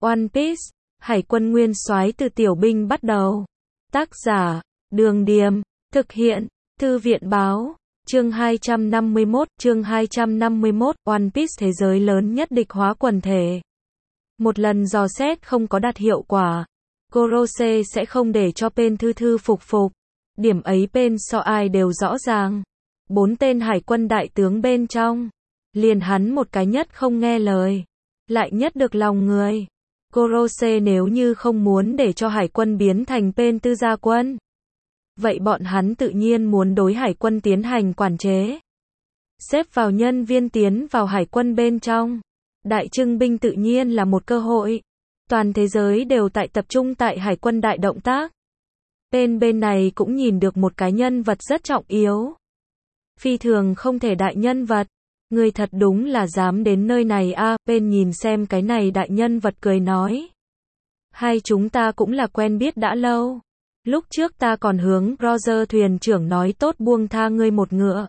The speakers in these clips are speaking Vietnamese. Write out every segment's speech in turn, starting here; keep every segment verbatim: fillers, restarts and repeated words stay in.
One Piece, Hải quân nguyên soái từ tiểu binh bắt đầu. Tác giả, Đường Điềm, thực hiện, Thư viện báo, chương hai trăm năm mươi mốt, chương hai trăm năm mươi mốt, One Piece thế giới lớn nhất địch hóa quần thể. Một lần dò xét không có đạt hiệu quả, Gorose sẽ không để cho Pain thư thư phục phục. Điểm ấy Pain so ai đều rõ ràng. Bốn tên hải quân đại tướng bên trong, liền hắn một cái nhất không nghe lời, lại nhất được lòng người. Gorose nếu như không muốn để cho hải quân biến thành Pain tư gia quân, vậy bọn hắn tự nhiên muốn đối hải quân tiến hành quản chế. Xếp vào nhân viên tiến vào hải quân bên trong. Đại trưng binh tự nhiên là một cơ hội. Toàn thế giới đều tại tập trung tại hải quân đại động tác. Bên bên này cũng nhìn được một cái nhân vật rất trọng yếu. Phi thường không thể đại nhân vật. Người thật đúng là dám đến nơi này a. À, bên nhìn xem cái này đại nhân vật cười nói. Hai chúng ta cũng là quen biết đã lâu. Lúc trước ta còn hướng Roger thuyền trưởng nói tốt buông tha ngươi một ngựa.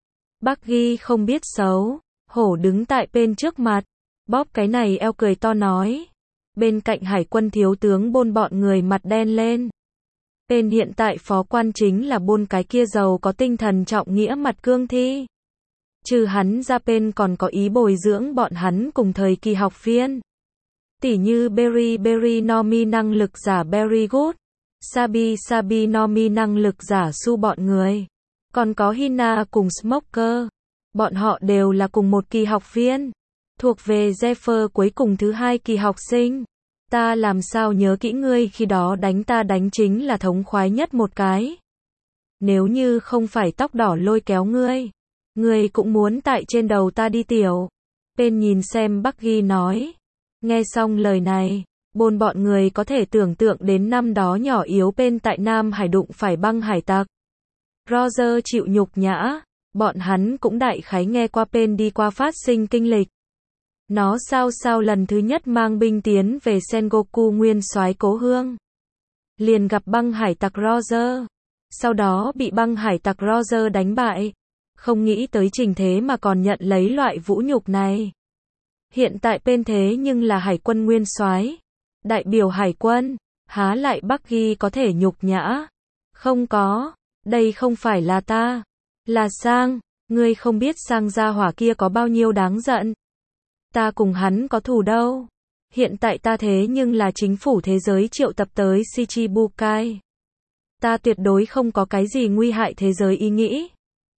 Bucky không biết xấu, hổ đứng tại bên trước mặt, bóp cái này eo cười to nói. Bên cạnh hải quân thiếu tướng Bôn bọn người mặt đen lên. Bên hiện tại phó quan chính là Bôn cái kia giàu có tinh thần trọng nghĩa mặt cương thi. Trừ hắn ra Pain còn có ý bồi dưỡng bọn hắn cùng thời kỳ học viên. Tỉ như Berry Berry Nomi năng lực giả Berry Good, Sabi Sabi Nomi năng lực giả Su bọn người. Còn có Hina cùng Smoker. Bọn họ đều là cùng một kỳ học viên. Thuộc về Zephyr cuối cùng thứ hai kỳ học sinh. Ta làm sao nhớ kỹ ngươi khi đó đánh ta đánh chính là thống khoái nhất một cái. Nếu như không phải tóc đỏ lôi kéo ngươi, ngươi cũng muốn tại trên đầu ta đi tiểu. Pain nhìn xem Bucky nói. Nghe xong lời này, Bôn bọn người có thể tưởng tượng đến năm đó nhỏ yếu Pain tại Nam Hải đụng phải băng hải tặc. Roger chịu nhục nhã, bọn hắn cũng đại khái nghe qua Pain đi qua phát sinh kinh lịch. Nó sao sao lần thứ nhất mang binh tiến về Sengoku nguyên soái cố hương. Liền gặp băng hải tặc Roger. Sau đó bị băng hải tặc Roger đánh bại. Không nghĩ tới trình thế mà còn nhận lấy loại vũ nhục này. Hiện tại Pain thế nhưng là hải quân nguyên soái, đại biểu hải quân, há lại Bucky có thể nhục nhã. Không có, đây không phải là ta, là Sang, ngươi không biết Sang gia hỏa kia có bao nhiêu đáng giận. Ta cùng hắn có thù đâu. Hiện tại ta thế nhưng là chính phủ thế giới triệu tập tới Shichibukai. Ta tuyệt đối không có cái gì nguy hại thế giới ý nghĩ.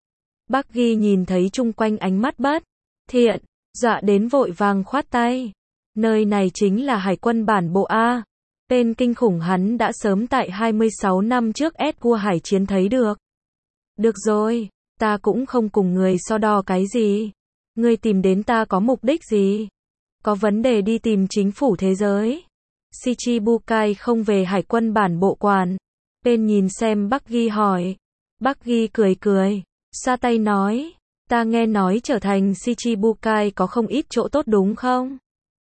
Bucky nhìn thấy chung quanh ánh mắt bất thiện, dọa đến vội vàng khoát tay. Nơi này chính là hải quân bản bộ A. Pain kinh khủng hắn đã sớm tại hai mươi sáu năm trước Edward hải chiến thấy được. Được rồi, ta cũng không cùng người so đo cái gì. Ngươi tìm đến ta có mục đích gì? Có vấn đề đi tìm chính phủ thế giới. Shichibukai không về hải quân bản bộ quản. Pain nhìn xem Bucky hỏi. Bucky cười cười, xoa tay nói. Ta nghe nói trở thành Shichibukai có không ít chỗ tốt đúng không?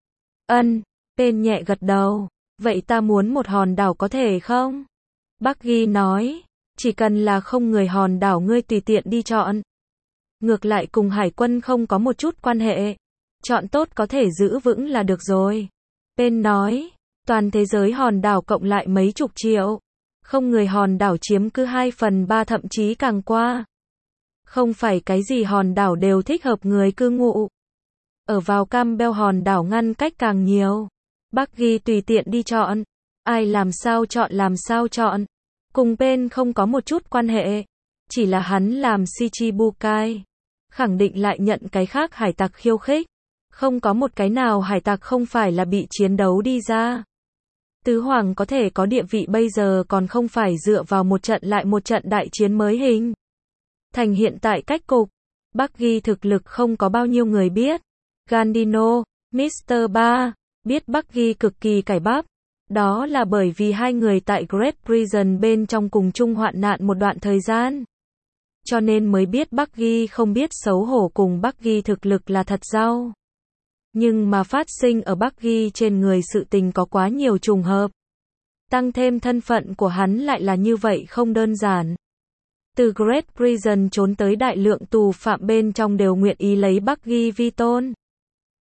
Ân, Pain nhẹ gật đầu. Vậy ta muốn một hòn đảo có thể không? Bucky nói. Chỉ cần là không người hòn đảo ngươi tùy tiện đi chọn. Ngược lại cùng hải quân không có một chút quan hệ. Chọn tốt có thể giữ vững là được rồi. Pain nói. Toàn thế giới hòn đảo cộng lại mấy chục triệu. Không người hòn đảo chiếm cứ hai phần ba thậm chí càng qua. Không phải cái gì hòn đảo đều thích hợp người cư ngụ. Ở vào Campbell hòn đảo ngăn cách càng nhiều. Bucky tùy tiện đi chọn. Ai làm sao chọn làm sao chọn. Cùng Pain không có một chút quan hệ. Chỉ là hắn làm Shichibukai. Khẳng định lại nhận cái khác hải tặc khiêu khích. Không có một cái nào hải tặc không phải là bị chiến đấu đi ra. Tứ Hoàng có thể có địa vị bây giờ còn không phải dựa vào một trận lại một trận đại chiến mới hình thành hiện tại cách cục. Bucky thực lực không có bao nhiêu người biết. Gandino, mít tơ ba, biết Bucky cực kỳ cải bắp. Đó là bởi vì hai người tại Great Prison bên trong cùng chung hoạn nạn một đoạn thời gian. Cho nên mới biết Bucky không biết xấu hổ cùng Bucky thực lực là thật rau. Nhưng mà phát sinh ở Bucky trên người sự tình có quá nhiều trùng hợp. Tăng thêm thân phận của hắn lại là như vậy không đơn giản. Từ Great Prison trốn tới đại lượng tù phạm bên trong đều nguyện ý lấy Bucky vi tôn.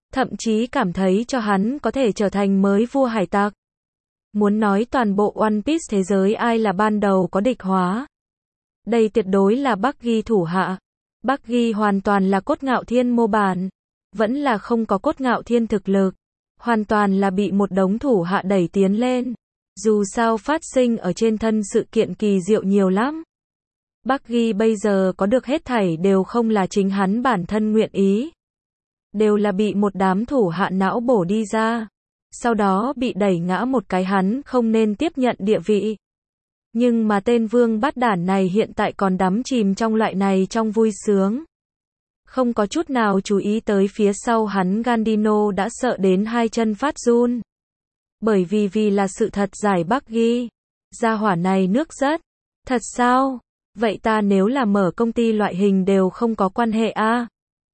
thậm chí cảm thấy cho hắn có thể trở thành mới vua hải tặc. Muốn nói toàn bộ One Piece thế giới ai là ban đầu có địch hóa. Đây tuyệt đối là Buggy thủ hạ. Buggy hoàn toàn là cốt ngạo thiên mô bản. Vẫn là không có cốt ngạo thiên thực lực. Hoàn toàn là bị một đống thủ hạ đẩy tiến lên. Dù sao phát sinh ở trên thân sự kiện kỳ diệu nhiều lắm. Buggy bây giờ có được hết thảy đều không là chính hắn bản thân nguyện ý. Đều là bị một đám thủ hạ não bổ đi ra. Sau đó bị đẩy ngã một cái hắn không nên tiếp nhận địa vị. Nhưng mà tên vương bát đản này hiện tại còn đắm chìm trong loại này trong vui sướng. Không có chút nào chú ý tới phía sau hắn Gandino đã sợ đến hai chân phát run. Bởi vì vì là sự thật giải Buggy. Gia hỏa này nước rất. Thật sao? Vậy ta nếu là mở công ty loại hình đều không có quan hệ a à?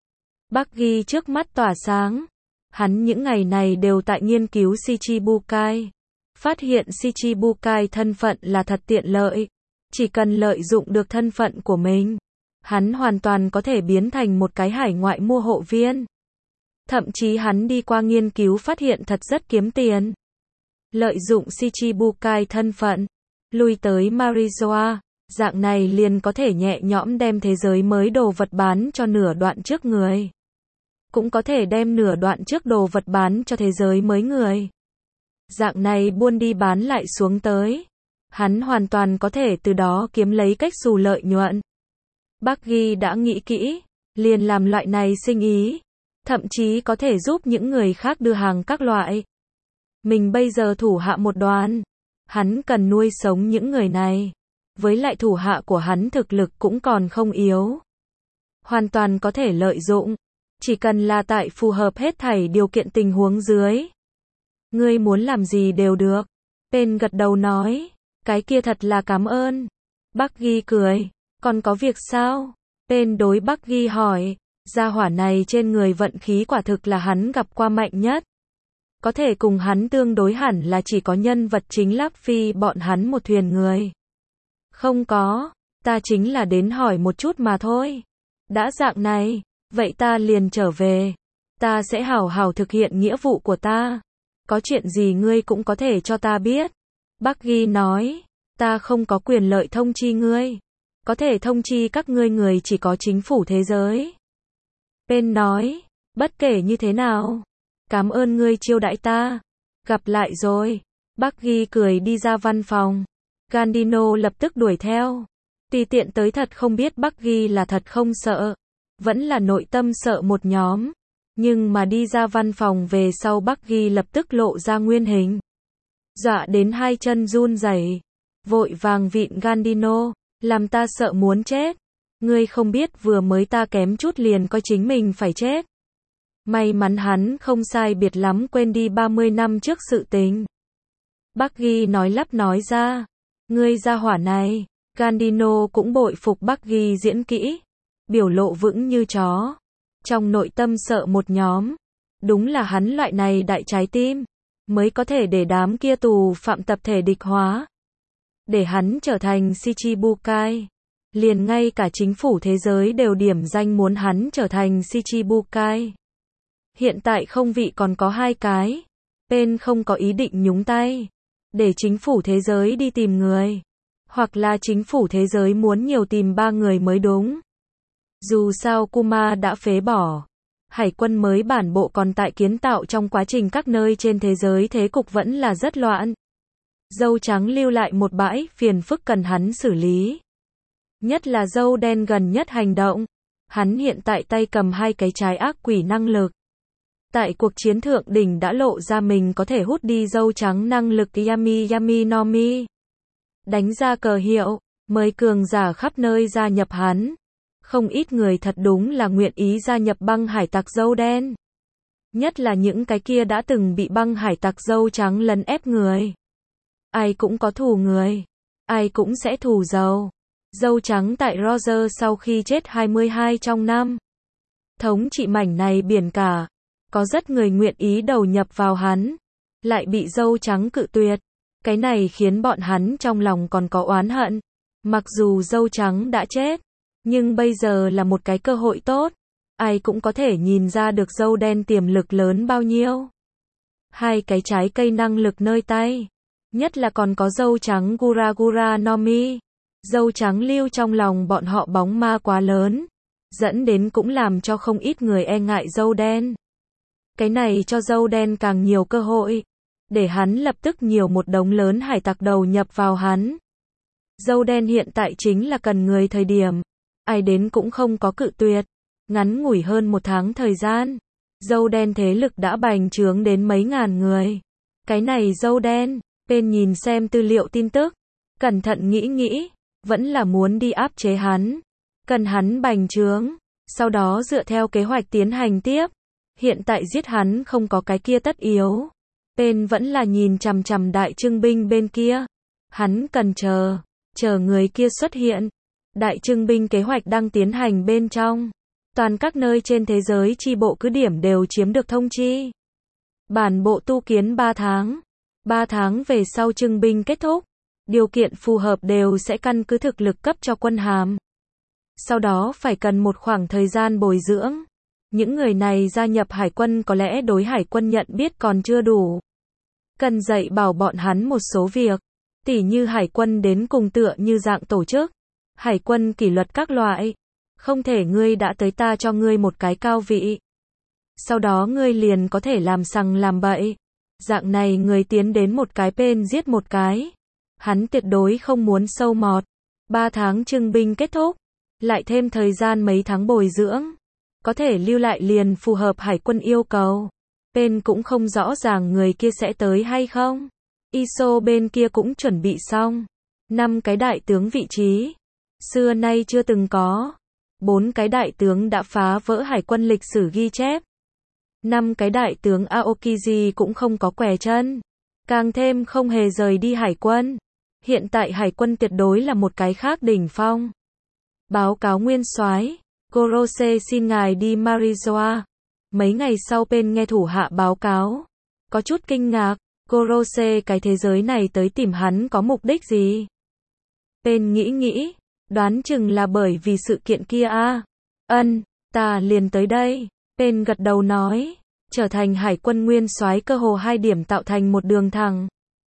Buggy trước mắt tỏa sáng. Hắn những ngày này đều tại nghiên cứu Shichibukai. Phát hiện Shichibukai thân phận là thật tiện lợi. Chỉ cần lợi dụng được thân phận của mình. Hắn hoàn toàn có thể biến thành một cái hải ngoại mua hộ viên. Thậm chí hắn đi qua nghiên cứu phát hiện thật rất kiếm tiền. Lợi dụng Shichibukai thân phận. Lui tới Marizoa. Dạng này liền có thể nhẹ nhõm đem thế giới mới đồ vật bán cho nửa đoạn trước người. Cũng có thể đem nửa đoạn trước đồ vật bán cho thế giới mới người. Dạng này buôn đi bán lại xuống tới. Hắn hoàn toàn có thể từ đó kiếm lấy cách xù lợi nhuận. Buggy đã nghĩ kỹ, liền làm loại này sinh ý. Thậm chí có thể giúp những người khác đưa hàng các loại. Mình bây giờ thủ hạ một đoàn. Hắn cần nuôi sống những người này. Với lại thủ hạ của hắn thực lực cũng còn không yếu. Hoàn toàn có thể lợi dụng. Chỉ cần là tại phù hợp hết thảy điều kiện tình huống dưới. Ngươi muốn làm gì đều được. Pen gật đầu nói. Cái kia thật là cảm ơn. Buggy cười. Còn có việc sao? Pen đối Buggy hỏi. Gia hỏa này trên người vận khí quả thực là hắn gặp qua mạnh nhất. Có thể cùng hắn tương đối hẳn là chỉ có nhân vật chính Luffy bọn hắn một thuyền người. Không có. Ta chính là đến hỏi một chút mà thôi. Đã dạng này. Vậy ta liền trở về. Ta sẽ hảo hảo thực hiện nghĩa vụ của ta. Có chuyện gì ngươi cũng có thể cho ta biết. Buggy nói. Ta không có quyền lợi thông chi ngươi. Có thể thông chi các ngươi người chỉ có chính phủ thế giới. Pen nói. Bất kể như thế nào. Cảm ơn ngươi chiêu đãi ta. Gặp lại rồi. Buggy cười đi ra văn phòng. Gandino lập tức đuổi theo. Tùy tiện tới thật không biết Buggy là thật không sợ. Vẫn là nội tâm sợ một nhóm. Nhưng mà đi ra văn phòng về sau Buggy lập tức lộ ra nguyên hình. Dọa đến hai chân run rẩy. Vội vàng vịn Gandino. Làm ta sợ muốn chết. Ngươi không biết vừa mới ta kém chút liền coi chính mình phải chết. May mắn hắn không sai biệt lắm quên đi ba mươi năm trước sự tình. Buggy nói lắp nói ra. Ngươi gia hỏa này. Gandino cũng bội phục Buggy diễn kỹ. Biểu lộ vững như chó. Trong nội tâm sợ một nhóm. Đúng là hắn loại này đại trái tim. Mới có thể để đám kia tù phạm tập thể địch hóa. Để hắn trở thành Shichibukai. Liền ngay cả chính phủ thế giới đều điểm danh muốn hắn trở thành Shichibukai. Hiện tại không vị còn có hai cái. Pen không có ý định nhúng tay. Để chính phủ thế giới đi tìm người. Hoặc là chính phủ thế giới muốn nhiều tìm ba người mới đúng. Dù sao Kuma đã phế bỏ. Hải quân mới bản bộ còn tại kiến tạo trong quá trình các nơi trên thế giới thế cục vẫn là rất loạn. Dâu trắng lưu lại một bãi phiền phức cần hắn xử lý. Nhất là dâu đen gần nhất hành động. Hắn hiện tại tay cầm hai cái trái ác quỷ năng lực. Tại cuộc chiến thượng đỉnh đã lộ ra mình có thể hút đi dâu trắng năng lực Yami Yami no Mi. Đánh ra cờ hiệu, mời cường giả khắp nơi gia nhập hắn. Không ít người thật đúng là nguyện ý gia nhập băng hải tặc dâu đen. Nhất là những cái kia đã từng bị băng hải tặc dâu trắng lấn ép người. Ai cũng có thù người. Ai cũng sẽ thù dâu. Dâu trắng tại Roger sau khi chết hai mươi hai trong năm. Thống trị mảnh này biển cả. Có rất người nguyện ý đầu nhập vào hắn. Lại bị dâu trắng cự tuyệt. Cái này khiến bọn hắn trong lòng còn có oán hận. Mặc dù dâu trắng đã chết. Nhưng bây giờ là một cái cơ hội tốt. ai cũng có thể nhìn ra được dâu đen tiềm lực lớn bao nhiêu. Hai cái trái cây năng lực nơi tay. Nhất là còn có dâu trắng Gura Gura no Mi. Dâu trắng lưu trong lòng bọn họ bóng ma quá lớn. Dẫn đến cũng làm cho không ít người e ngại dâu đen. Cái này cho dâu đen càng nhiều cơ hội. Để hắn lập tức nhiều một đống lớn hải tặc đầu nhập vào hắn. Dâu đen hiện tại chính là cần người thời điểm. Ai đến cũng không có cự tuyệt. Ngắn ngủi hơn một tháng thời gian. Dâu đen thế lực đã bành trướng đến mấy ngàn người. Cái này dâu đen. Bên nhìn xem tư liệu tin tức. Cẩn thận nghĩ nghĩ. Vẫn là muốn đi áp chế hắn. Cần hắn bành trướng. Sau đó dựa theo kế hoạch tiến hành tiếp. Hiện tại giết hắn không có cái kia tất yếu. Bên vẫn là nhìn chằm chằm đại trưng binh bên kia. Hắn cần chờ. Chờ người kia xuất hiện. Đại trưng binh kế hoạch đang tiến hành bên trong. Toàn các nơi trên thế giới chi bộ cứ điểm đều chiếm được thông chi. Bản bộ tu kiến ba tháng. ba tháng về sau trưng binh kết thúc. Điều kiện phù hợp đều sẽ căn cứ thực lực cấp cho quân hàm. Sau đó phải cần một khoảng thời gian bồi dưỡng. Những người này gia nhập hải quân có lẽ đối hải quân nhận biết còn chưa đủ. Cần dạy bảo bọn hắn một số việc. Tỉ như hải quân đến cùng tựa như dạng tổ chức. Hải quân kỷ luật các loại. Không thể ngươi đã tới ta cho ngươi một cái cao vị. Sau đó ngươi liền có thể làm sằng làm bậy. Dạng này người tiến đến một cái bên giết một cái. Hắn tuyệt đối không muốn sâu mọt. Ba tháng trưng binh kết thúc. Lại thêm thời gian mấy tháng bồi dưỡng. Có thể lưu lại liền phù hợp hải quân yêu cầu. Bên cũng không rõ ràng người kia sẽ tới hay không. i ét o bên kia cũng chuẩn bị xong. Năm cái đại tướng vị trí. Xưa nay chưa từng có. Bốn cái đại tướng đã phá vỡ hải quân lịch sử ghi chép. Năm cái đại tướng Aokiji cũng không có quẻ chân. Càng thêm không hề rời đi hải quân. Hiện tại hải quân tuyệt đối là một cái khác đỉnh phong. Báo cáo nguyên soái, Gorose xin ngài đi Marizoa. Mấy ngày sau bên nghe thủ hạ báo cáo. Có chút kinh ngạc, Gorose cái thế giới này tới tìm hắn có mục đích gì? Bên nghĩ nghĩ, đoán chừng là bởi vì sự kiện kia a. Ân, ta liền tới đây. Bên gật đầu nói, trở thành hải quân nguyên soái cơ hồ hai điểm tạo thành một đường thẳng.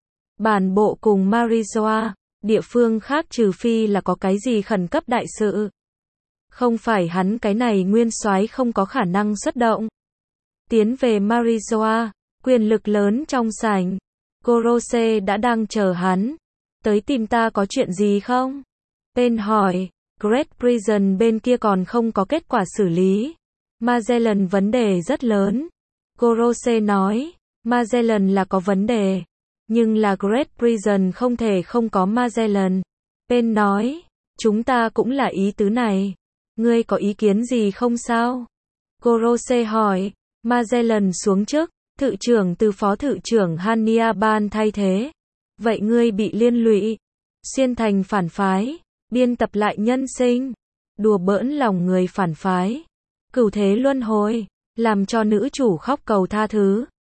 Bản bộ cùng Marizoa, địa phương khác trừ phi là có cái gì khẩn cấp đại sự. Không phải hắn cái này nguyên soái không có khả năng xuất động. Tiến về Marizoa, quyền lực lớn trong sảnh. Gorose đã đang chờ hắn. Tới tìm ta có chuyện gì không? Bên hỏi, Great Prison bên kia còn không có kết quả xử lý. Magellan vấn đề rất lớn. Gorose nói, Magellan là có vấn đề. Nhưng là Great Prison không thể không có Magellan. Bên nói, chúng ta cũng là ý tứ này. Ngươi có ý kiến gì không sao? Gorose hỏi, Magellan xuống chức, thự trưởng từ phó thự trưởng Hannibal thay thế. Vậy ngươi bị liên lụy, xuyên thành phản phái, biên tập lại nhân sinh, đùa bỡn lòng người phản phái, cửu thế luân hồi, làm cho nữ chủ khóc cầu tha thứ.